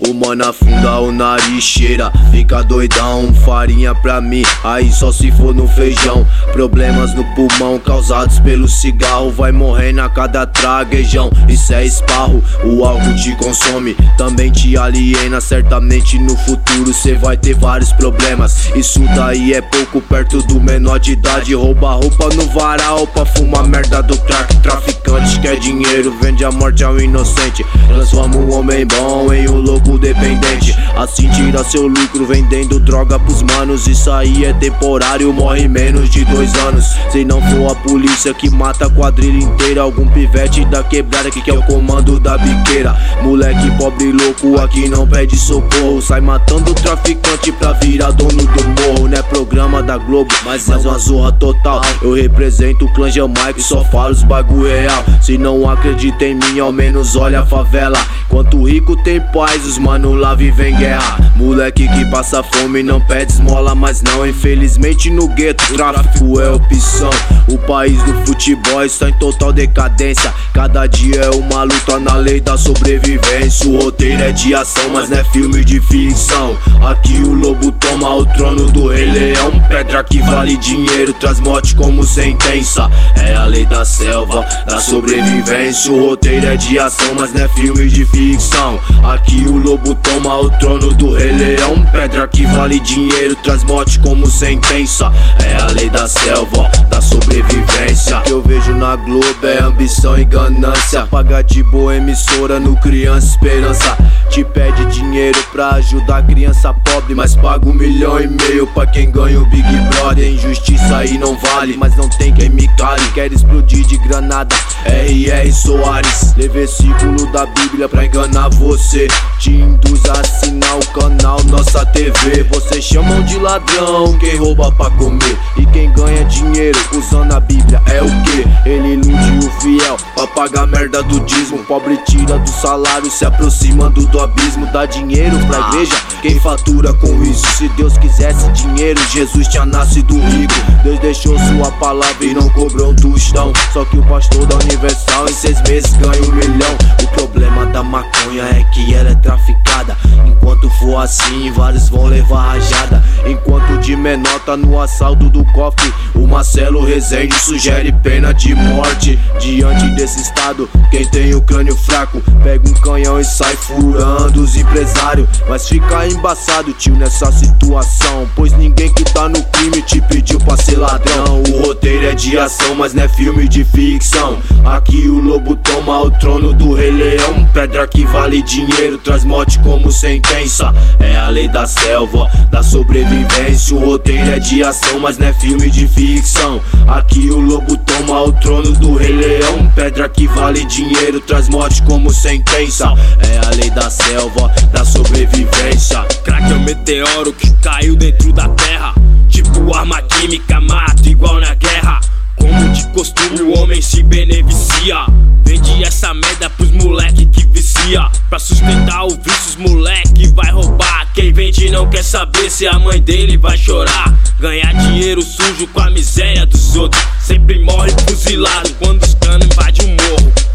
O mano afunda o nariz, cheira, fica doidão. Farinha pra mim, aí só se for no feijão. Problemas no pulmão causados pelo cigarro. Vai morrendo a cada traguejão, isso é esparro. O álcool te consome, também te aliena. Certamente no futuro cê vai ter vários problemas. Isso daí é pouco perto do menor de idade. Rouba roupa no varal pra fumar merda do crack. Traficante quer dinheiro, vende a morte ao inocente. Transforma um homem bom em um louco dependente. Assim tira seu lucro vendendo droga pros manos. Isso aí é temporário, morre menos de 2 anos. Se não for a polícia que mata a quadrilha inteira, algum pivete da quebrada que quer o comando da biqueira. Moleque pobre louco aqui não pede socorro. Sai matando o traficante pra virar dono do morro. Não é programa da Globo, mas é uma zorra total. Eu represento o clã Jamaica e só falo os bagulho real. Se não acredita em mim, ao menos olha a favela. Enquanto o rico tem paz, os mano lá vivem guerra. Moleque que passa fome não pede esmola, mas não. Infelizmente no gueto tráfico é opção. O país do futebol está em total decadência. Cada dia é uma luta na lei da sobrevivência. O roteiro é de ação, mas não é filme de ficção. Aqui o lobo toma o trono do Rei Leão. Pedra que vale dinheiro, traz morte como sentença. É a lei da selva, da sobrevivência. O roteiro é de ação, mas não é filme de ficção. Aqui o lobo toma o trono do Rei Leão. Pedra que vale dinheiro, traz morte como sentença. É a lei da selva, da sobrevivência. O que eu vejo na Globo é ambição e ganância. Paga de boa emissora no Criança Esperança. Te pede dinheiro pra ajudar a criança pobre, mas paga 1,5 milhão pra quem ganha o Big Brother. Injustiça aí não vale, mas não tem quem me cale. Quer explodir de granada, R.R. Soares. Lê versículo da Bíblia pra enganar você. Te induz a assinar o canal Nossa TV. Vocês chamam de ladrão quem rouba pra comer. E quem ganha dinheiro usando a Bíblia é o quê? Ele ilude o fiel pra pagar merda do dízimo. Pobre tira do salário se aproximando do abismo. Dá dinheiro pra igreja quem fatura com isso. Se Deus quisesse dinheiro, Jesus tinha nascido rico. Deus deixou sua palavra e não cobrou um tostão. Só que o pastor da Universal em 6 meses ganha 1 milhão. O problema da maconha é que ela é traficada. Enquanto for assim, vários vão levar rajada. Enquanto de menor tá no assalto do cofre, o Marcelo Rezende sugere pena de morte. Diante desse estado, quem tem o crânio fraco pega um canhão e sai furando os empresários. Mas fica embaçado, tio, nessa situação, pois ninguém que tá no crime te pediu pra ser ladrão. O roteiro é de ação, mas não é filme de ficção. Aqui o lobo toma o trono do Rei Leão. Pedra que vale dinheiro, traz morte como sentença. É a lei da selva, da sobrevivência. O roteiro é de ação, mas não é filme de ficção. Aqui o lobo toma o trono do Rei Leão. Pedra que vale dinheiro, traz morte como sentença. É a lei da selva, da sobrevivência. Crack é um meteoro que caiu dentro da terra. Tipo arma química, mata igual na guerra. Como de costume o homem se beneficia. Vende essa merda pros moleque que vicia. Pra sustentar o vício os moleque vai roubar. Quem vende não quer saber se a mãe dele vai chorar. Ganhar dinheiro sujo com a miséria dos outros. Sempre morre fuzilado quando os canos invadem o morro.